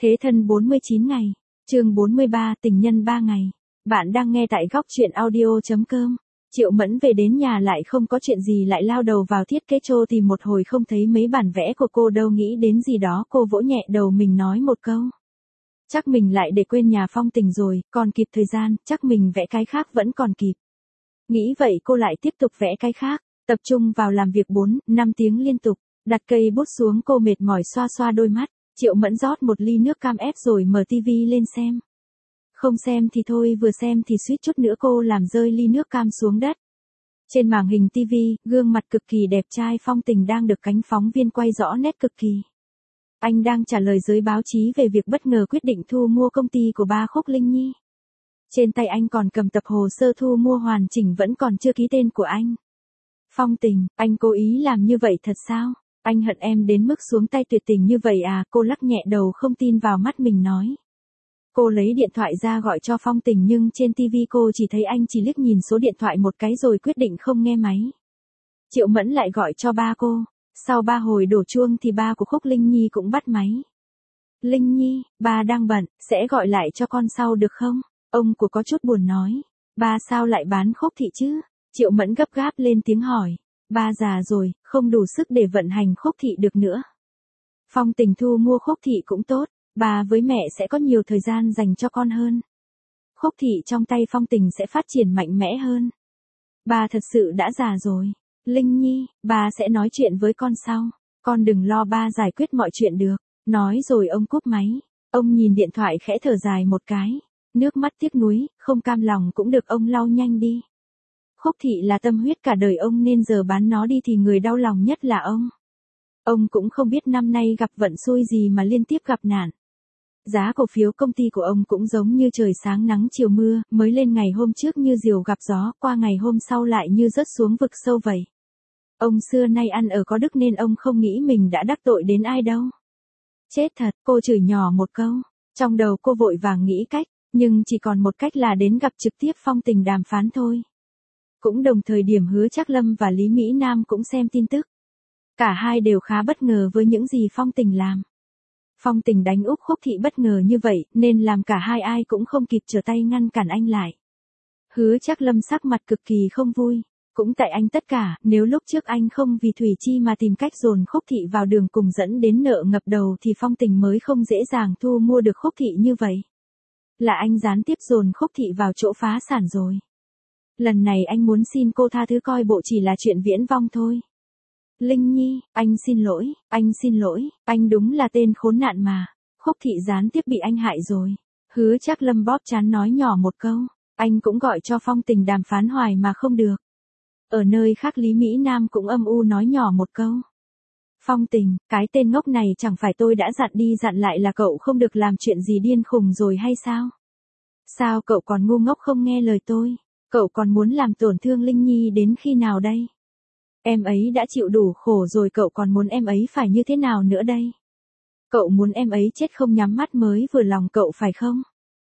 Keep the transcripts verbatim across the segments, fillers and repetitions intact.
Thế thân bốn mươi chín ngày. Chương bốn mươi ba, tình nhân ba ngày. Bạn đang nghe tại góc truyện audio chấm com. Triệu Mẫn về đến nhà lại không có chuyện gì lại lao đầu vào thiết kế trô tìm một hồi không thấy mấy bản vẽ của cô đâu, nghĩ đến gì đó cô vỗ nhẹ đầu mình nói một câu. Chắc mình lại để quên nhà Phong Tình rồi, còn kịp thời gian, chắc mình vẽ cái khác vẫn còn kịp. Nghĩ vậy cô lại tiếp tục vẽ cái khác, tập trung vào làm việc bốn, năm tiếng liên tục, đặt cây bút xuống cô mệt mỏi xoa xoa đôi mắt. Triệu Mẫn rót một ly nước cam ép rồi mở tivi lên xem. Không xem thì thôi, vừa xem thì suýt chút nữa cô làm rơi ly nước cam xuống đất. Trên màn hình tivi, gương mặt cực kỳ đẹp trai Phong Tình đang được cánh phóng viên quay rõ nét cực kỳ. Anh đang trả lời giới báo chí về việc bất ngờ quyết định thu mua công ty của ba Khúc Linh Nhi. Trên tay anh còn cầm tập hồ sơ thu mua hoàn chỉnh vẫn còn chưa ký tên của anh. Phong Tình, anh cố ý làm như vậy thật sao? Anh hận em đến mức xuống tay tuyệt tình như vậy à? Cô lắc nhẹ đầu không tin vào mắt mình nói. Cô lấy điện thoại ra gọi cho Phong Tình nhưng trên tivi cô chỉ thấy anh chỉ liếc nhìn số điện thoại một cái rồi quyết định không nghe máy. Triệu Mẫn lại gọi cho ba cô. Sau ba hồi đổ chuông thì ba của Khúc Linh Nhi cũng bắt máy. Linh Nhi, ba đang bận, sẽ gọi lại cho con sau được không? Ông của có chút buồn nói. Ba sao lại bán Khúc Thị chứ? Triệu Mẫn gấp gáp lên tiếng hỏi. Ba già rồi, không đủ sức để vận hành Khúc Thị được nữa. Phong Tình thu mua Khúc Thị cũng tốt, ba với mẹ sẽ có nhiều thời gian dành cho con hơn. Khúc Thị trong tay Phong Tình sẽ phát triển mạnh mẽ hơn. Ba thật sự đã già rồi. Linh Nhi, ba sẽ nói chuyện với con sau. Con đừng lo, ba giải quyết mọi chuyện được. Nói rồi ông cúp máy. Ông nhìn điện thoại khẽ thở dài một cái. Nước mắt tiếc nuối, không cam lòng cũng được ông lau nhanh đi. Khúc Thị là tâm huyết cả đời ông nên giờ bán nó đi thì người đau lòng nhất là ông. Ông cũng không biết năm nay gặp vận xui gì mà liên tiếp gặp nạn. Giá cổ phiếu công ty của ông cũng giống như trời sáng nắng chiều mưa, mới lên ngày hôm trước như diều gặp gió, qua ngày hôm sau lại như rớt xuống vực sâu vậy. Ông xưa nay ăn ở có đức nên ông không nghĩ mình đã đắc tội đến ai đâu. Chết thật, cô chửi nhỏ một câu. Trong đầu cô vội vàng nghĩ cách, nhưng chỉ còn một cách là đến gặp trực tiếp Phong Tình đàm phán thôi. Cũng đồng thời điểm Hứa Trác Lâm và Lý Mỹ Nam cũng xem tin tức. Cả hai đều khá bất ngờ với những gì Phong Tình làm. Phong Tình đánh úp Khúc Thị bất ngờ như vậy, nên làm cả hai ai cũng không kịp trở tay ngăn cản anh lại. Hứa Trác Lâm sắc mặt cực kỳ không vui. Cũng tại anh tất cả, nếu lúc trước anh không vì Thủy Chi mà tìm cách dồn Khúc Thị vào đường cùng dẫn đến nợ ngập đầu thì Phong Tình mới không dễ dàng thu mua được Khúc Thị như vậy. Là anh gián tiếp dồn Khúc Thị vào chỗ phá sản rồi. Lần này anh muốn xin cô tha thứ, coi bộ chỉ là chuyện viễn vong thôi. Linh Nhi, anh xin lỗi, anh xin lỗi, anh đúng là tên khốn nạn mà. Khúc Thị gián tiếp bị anh hại rồi. Hứa Trác Lâm bóp trán nói nhỏ một câu. Anh cũng gọi cho Phong Tình đàm phán hoài mà không được. Ở nơi khác Lý Mỹ Nam cũng âm u nói nhỏ một câu. Phong Tình, cái tên ngốc này chẳng phải tôi đã dặn đi dặn lại là cậu không được làm chuyện gì điên khùng rồi hay sao? Sao cậu còn ngu ngốc không nghe lời tôi? Cậu còn muốn làm tổn thương Linh Nhi đến khi nào đây? Em ấy đã chịu đủ khổ rồi, cậu còn muốn em ấy phải như thế nào nữa đây? Cậu muốn em ấy chết không nhắm mắt mới vừa lòng cậu phải không?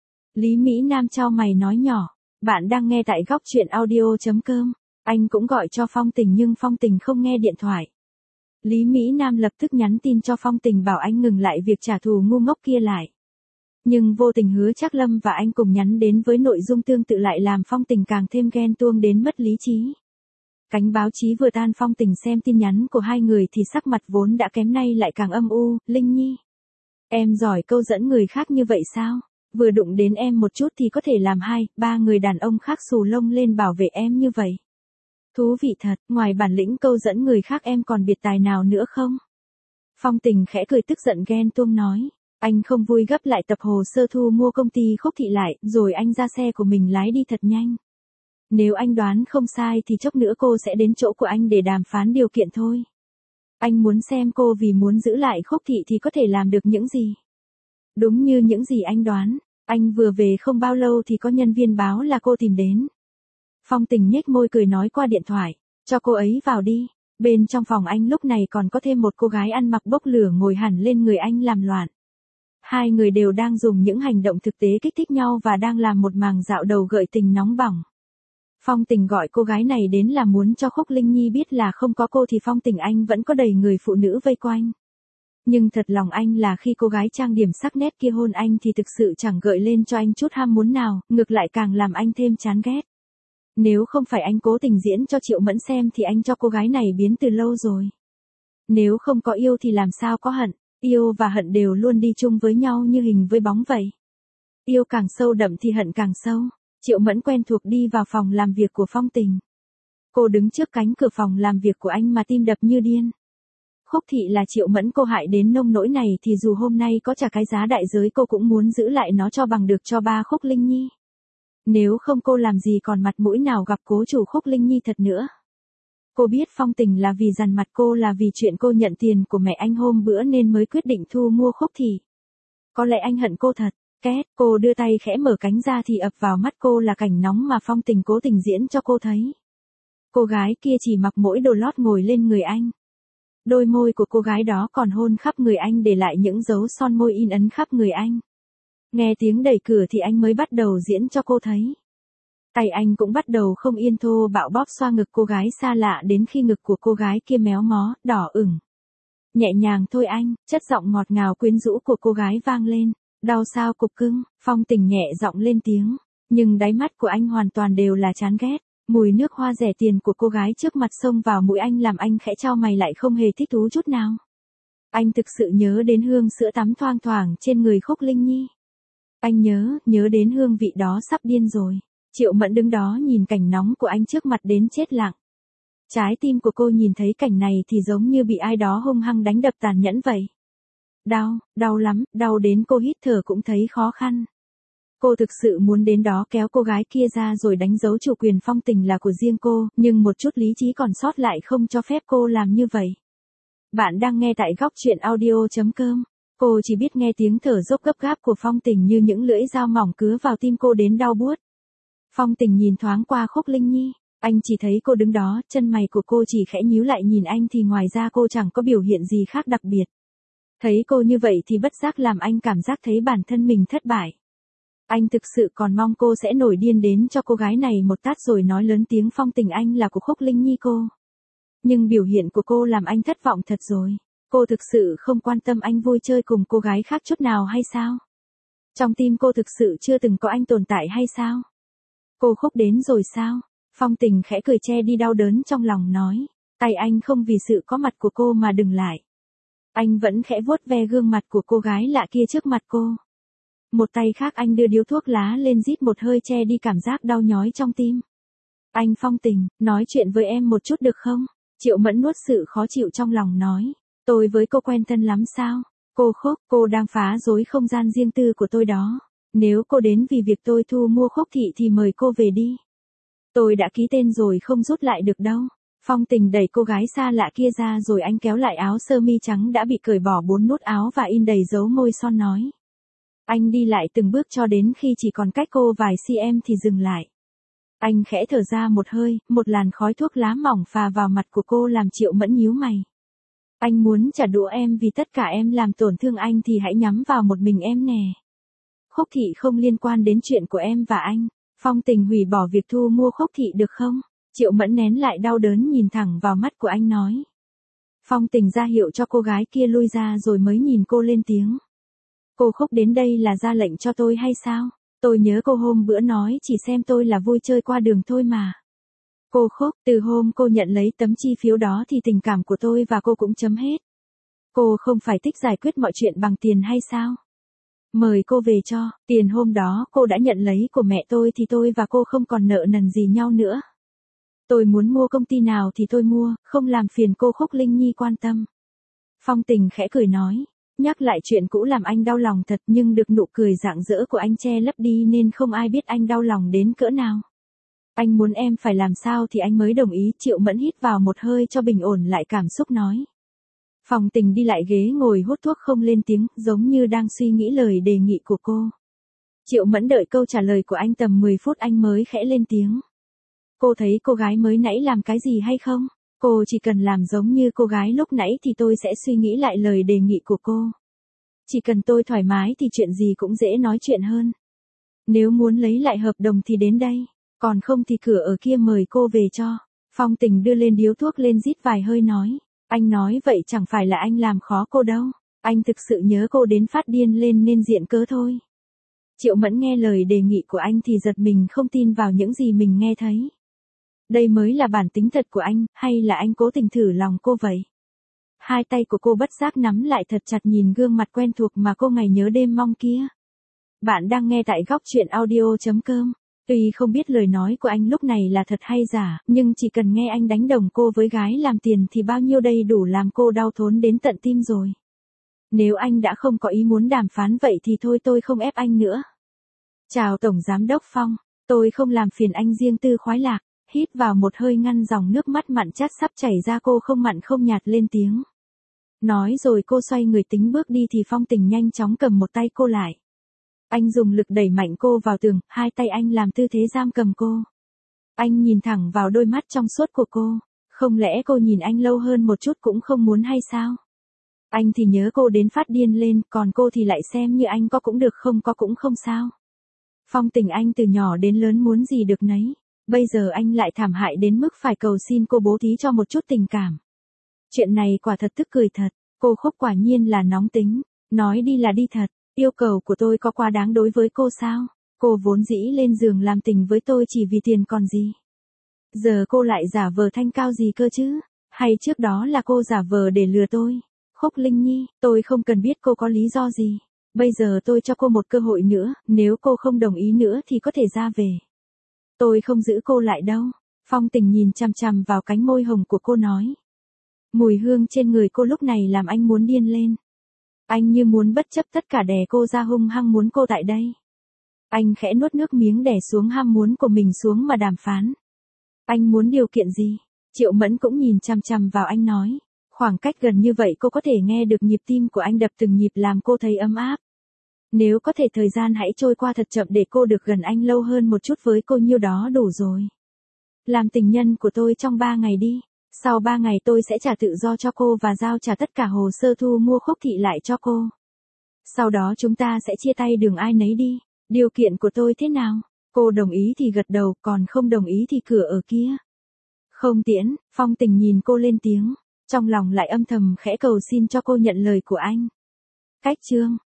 Lý Mỹ Nam chau mày nói nhỏ. Bạn đang nghe tại góc truyện audio chấm com. Anh cũng gọi cho Phong Tình nhưng Phong Tình không nghe điện thoại. Lý Mỹ Nam lập tức nhắn tin cho Phong Tình bảo anh ngừng lại việc trả thù ngu ngốc kia lại. Nhưng vô tình Hứa Trác Lâm và anh cùng nhắn đến với nội dung tương tự lại làm Phong Tình càng thêm ghen tuông đến mất lý trí. Cánh báo chí vừa tan, Phong Tình xem tin nhắn của hai người thì sắc mặt vốn đã kém nay lại càng âm u. Linh Nhi, em giỏi câu dẫn người khác như vậy sao? Vừa đụng đến em một chút thì có thể làm hai, ba người đàn ông khác xù lông lên bảo vệ em như vậy. Thú vị thật, ngoài bản lĩnh câu dẫn người khác em còn biệt tài nào nữa không? Phong Tình khẽ cười tức giận ghen tuông nói. Anh không vui gấp lại tập hồ sơ thu mua công ty Khúc Thị lại, rồi anh ra xe của mình lái đi thật nhanh. Nếu anh đoán không sai thì chốc nữa cô sẽ đến chỗ của anh để đàm phán điều kiện thôi. Anh muốn xem cô vì muốn giữ lại Khúc Thị thì có thể làm được những gì. Đúng như những gì anh đoán, anh vừa về không bao lâu thì có nhân viên báo là cô tìm đến. Phong Tình nhếch môi cười nói qua điện thoại, cho cô ấy vào đi. Bên trong phòng anh lúc này còn có thêm một cô gái ăn mặc bốc lửa ngồi hẳn lên người anh làm loạn. Hai người đều đang dùng những hành động thực tế kích thích nhau và đang làm một màn dạo đầu gợi tình nóng bỏng. Phong Tình gọi cô gái này đến là muốn cho Khúc Linh Nhi biết là không có cô thì Phong Tình anh vẫn có đầy người phụ nữ vây quanh. Nhưng thật lòng anh là khi cô gái trang điểm sắc nét kia hôn anh thì thực sự chẳng gợi lên cho anh chút ham muốn nào, ngược lại càng làm anh thêm chán ghét. Nếu không phải anh cố tình diễn cho Triệu Mẫn xem thì anh cho cô gái này biến từ lâu rồi. Nếu không có yêu thì làm sao có hận, yêu và hận đều luôn đi chung với nhau như hình với bóng vậy. Yêu càng sâu đậm thì hận càng sâu. Triệu Mẫn quen thuộc đi vào phòng làm việc của Phong Tình. Cô đứng trước cánh cửa phòng làm việc của anh mà tim đập như điên. Khúc Thị là Triệu Mẫn cô hại đến nông nỗi này thì dù hôm nay có trả cái giá đại giới cô cũng muốn giữ lại nó cho bằng được cho ba Khúc Linh Nhi. Nếu không cô làm gì còn mặt mũi nào gặp cố chủ Khúc Linh Nhi thật nữa. Cô biết Phong Tình là vì dằn mặt cô, là vì chuyện cô nhận tiền của mẹ anh hôm bữa nên mới quyết định thu mua Khúc Thị. Có lẽ anh hận cô thật. Két, cô đưa tay khẽ mở cánh ra thì ập vào mắt cô là cảnh nóng mà Phong Tình cố tình diễn cho cô thấy. Cô gái kia chỉ mặc mỗi đồ lót ngồi lên người anh. Đôi môi của cô gái đó còn hôn khắp người anh, để lại những dấu son môi in ấn khắp người anh. Nghe tiếng đẩy cửa thì anh mới bắt đầu diễn cho cô thấy. Tay anh cũng bắt đầu không yên thô bạo bóp xoa ngực cô gái xa lạ đến khi ngực của cô gái kia méo mó, đỏ ửng. Nhẹ nhàng thôi anh, chất giọng ngọt ngào quyến rũ của cô gái vang lên. Đau sao cục cưng, Phong Tình nhẹ giọng lên tiếng. Nhưng đáy mắt của anh hoàn toàn đều là chán ghét. Mùi nước hoa rẻ tiền của cô gái trước mặt xông vào mũi anh làm anh khẽ chau mày lại không hề thích thú chút nào. Anh thực sự nhớ đến hương sữa tắm thoang thoảng trên người Khúc Linh Nhi. Anh nhớ, nhớ đến hương vị đó sắp điên rồi. Triệu Mẫn đứng đó nhìn cảnh nóng của anh trước mặt đến chết lặng. Trái tim của cô nhìn thấy cảnh này thì giống như bị ai đó hung hăng đánh đập tàn nhẫn vậy. Đau, đau lắm, đau đến cô hít thở cũng thấy khó khăn. Cô thực sự muốn đến đó kéo cô gái kia ra rồi đánh dấu chủ quyền Phong Tình là của riêng cô, nhưng một chút lý trí còn sót lại không cho phép cô làm như vậy. Bạn đang nghe tại góc truyện audio chấm com. Cô chỉ biết nghe tiếng thở dốc gấp gáp của Phong Tình như những lưỡi dao mỏng cứa vào tim cô đến đau buốt. Phong Tình nhìn thoáng qua Khúc Linh Nhi, anh chỉ thấy cô đứng đó, chân mày của cô chỉ khẽ nhíu lại nhìn anh thì ngoài ra cô chẳng có biểu hiện gì khác đặc biệt. Thấy cô như vậy thì bất giác làm anh cảm giác thấy bản thân mình thất bại. Anh thực sự còn mong cô sẽ nổi điên đến cho cô gái này một tát rồi nói lớn tiếng Phong Tình anh là của Khúc Linh Nhi cô. Nhưng biểu hiện của cô làm anh thất vọng thật rồi. Cô thực sự không quan tâm anh vui chơi cùng cô gái khác chút nào hay sao? Trong tim cô thực sự chưa từng có anh tồn tại hay sao? Cô Khúc đến rồi sao? Phong Tình khẽ cười che đi đau đớn trong lòng nói. Tay anh không vì sự có mặt của cô mà đừng lại. Anh vẫn khẽ vuốt ve gương mặt của cô gái lạ kia trước mặt cô. Một tay khác anh đưa điếu thuốc lá lên rít một hơi che đi cảm giác đau nhói trong tim. Anh Phong Tình, nói chuyện với em một chút được không? Triệu Mẫn nuốt sự khó chịu trong lòng nói. Tôi với cô quen thân lắm sao? Cô Khúc, cô đang phá rối không gian riêng tư của tôi đó. Nếu cô đến vì việc tôi thu mua Khúc Thị thì mời cô về đi. Tôi đã ký tên rồi không rút lại được đâu. Phong Tình đẩy cô gái xa lạ kia ra rồi anh kéo lại áo sơ mi trắng đã bị cởi bỏ bốn nút áo và in đầy dấu môi son nói. Anh đi lại từng bước cho đến khi chỉ còn cách cô vài cm thì dừng lại. Anh khẽ thở ra một hơi, một làn khói thuốc lá mỏng phà vào mặt của cô làm Triệu Mẫn nhíu mày. Anh muốn trả đũa em vì tất cả em làm tổn thương anh thì hãy nhắm vào một mình em nè. Khúc Thị không liên quan đến chuyện của em và anh. Phong Tình hủy bỏ việc thu mua Khúc Thị được không? Triệu Mẫn nén lại đau đớn nhìn thẳng vào mắt của anh nói. Phong Tình ra hiệu cho cô gái kia lui ra rồi mới nhìn cô lên tiếng. Cô Khúc đến đây là ra lệnh cho tôi hay sao? Tôi nhớ cô hôm bữa nói chỉ xem tôi là vui chơi qua đường thôi mà. Cô Khúc, từ hôm cô nhận lấy tấm chi phiếu đó thì tình cảm của tôi và cô cũng chấm hết. Cô không phải thích giải quyết mọi chuyện bằng tiền hay sao? Mời cô về cho, tiền hôm đó cô đã nhận lấy của mẹ tôi thì tôi và cô không còn nợ nần gì nhau nữa. Tôi muốn mua công ty nào thì tôi mua, không làm phiền cô Khúc Linh Nhi quan tâm. Phong Tình khẽ cười nói, nhắc lại chuyện cũ làm anh đau lòng thật nhưng được nụ cười rạng rỡ của anh che lấp đi nên không ai biết anh đau lòng đến cỡ nào. Anh muốn em phải làm sao thì anh mới đồng ý. Triệu Mẫn hít vào một hơi cho bình ổn lại cảm xúc nói. Phong Tình đi lại ghế ngồi hút thuốc không lên tiếng, giống như đang suy nghĩ lời đề nghị của cô. Triệu Mẫn đợi câu trả lời của anh tầm mười phút anh mới khẽ lên tiếng. Cô thấy cô gái mới nãy làm cái gì hay không? Cô chỉ cần làm giống như cô gái lúc nãy thì tôi sẽ suy nghĩ lại lời đề nghị của cô. Chỉ cần tôi thoải mái thì chuyện gì cũng dễ nói chuyện hơn. Nếu muốn lấy lại hợp đồng thì đến đây, còn không thì cửa ở kia mời cô về cho. Phong Tình đưa lên điếu thuốc lên rít vài hơi nói. Anh nói vậy chẳng phải là anh làm khó cô đâu. Anh thực sự nhớ cô đến phát điên lên nên diện cớ thôi. Triệu Mẫn nghe lời đề nghị của anh thì giật mình không tin vào những gì mình nghe thấy. Đây mới là bản tính thật của anh, hay là anh cố tình thử lòng cô vậy? Hai tay của cô bất giác nắm lại thật chặt nhìn gương mặt quen thuộc mà cô ngày nhớ đêm mong kia. Bạn đang nghe tại góc truyện audio.com. Tuy không biết lời nói của anh lúc này là thật hay giả, nhưng chỉ cần nghe anh đánh đồng cô với gái làm tiền thì bao nhiêu đây đủ làm cô đau thốn đến tận tim rồi. Nếu anh đã không có ý muốn đàm phán vậy thì thôi tôi không ép anh nữa. Chào Tổng Giám đốc Phong, tôi không làm phiền anh riêng tư khoái lạc, hít vào một hơi ngăn dòng nước mắt mặn chát sắp chảy ra cô không mặn không nhạt lên tiếng. Nói rồi cô xoay người tính bước đi thì Phong Tình nhanh chóng cầm một tay cô lại. Anh dùng lực đẩy mạnh cô vào tường, hai tay anh làm tư thế giam cầm cô. Anh nhìn thẳng vào đôi mắt trong suốt của cô, không lẽ cô nhìn anh lâu hơn một chút cũng không muốn hay sao? Anh thì nhớ cô đến phát điên lên, còn cô thì lại xem như anh có cũng được không có cũng không sao. Phong Tình anh từ nhỏ đến lớn muốn gì được nấy, bây giờ anh lại thảm hại đến mức phải cầu xin cô bố thí cho một chút tình cảm. Chuyện này quả thật tức cười thật, cô Khúc quả nhiên là nóng tính, nói đi là đi thật, yêu cầu của tôi có quá đáng đối với cô sao? Cô vốn dĩ lên giường làm tình với tôi chỉ vì tiền còn gì. Giờ cô lại giả vờ thanh cao gì cơ chứ? Hay trước đó là cô giả vờ để lừa tôi? Khúc Linh Nhi, tôi không cần biết cô có lý do gì. Bây giờ tôi cho cô một cơ hội nữa, nếu cô không đồng ý nữa thì có thể ra về. Tôi không giữ cô lại đâu. Phong Tình nhìn chằm chằm vào cánh môi hồng của cô nói. Mùi hương trên người cô lúc này làm anh muốn điên lên. Anh như muốn bất chấp tất cả đè cô ra hung hăng muốn cô tại đây. Anh khẽ nuốt nước miếng đè xuống ham muốn của mình xuống mà đàm phán. Anh muốn điều kiện gì? Triệu Mẫn cũng nhìn chằm chằm vào anh nói. Khoảng cách gần như vậy cô có thể nghe được nhịp tim của anh đập từng nhịp làm cô thấy ấm áp. Nếu có thể thời gian hãy trôi qua thật chậm để cô được gần anh lâu hơn một chút với cô nhiêu đó đủ rồi. Làm tình nhân của tôi trong ba ngày đi. Sau ba ngày tôi sẽ trả tự do cho cô và giao trả tất cả hồ sơ thu mua Khúc Thị lại cho cô. Sau đó chúng ta sẽ chia tay đường ai nấy đi. Điều kiện của tôi thế nào? Cô đồng ý thì gật đầu, còn không đồng ý thì cửa ở kia. Không tiễn, Phong Tình nhìn cô lên tiếng. Trong lòng lại âm thầm khẽ cầu xin cho cô nhận lời của anh. Cách chương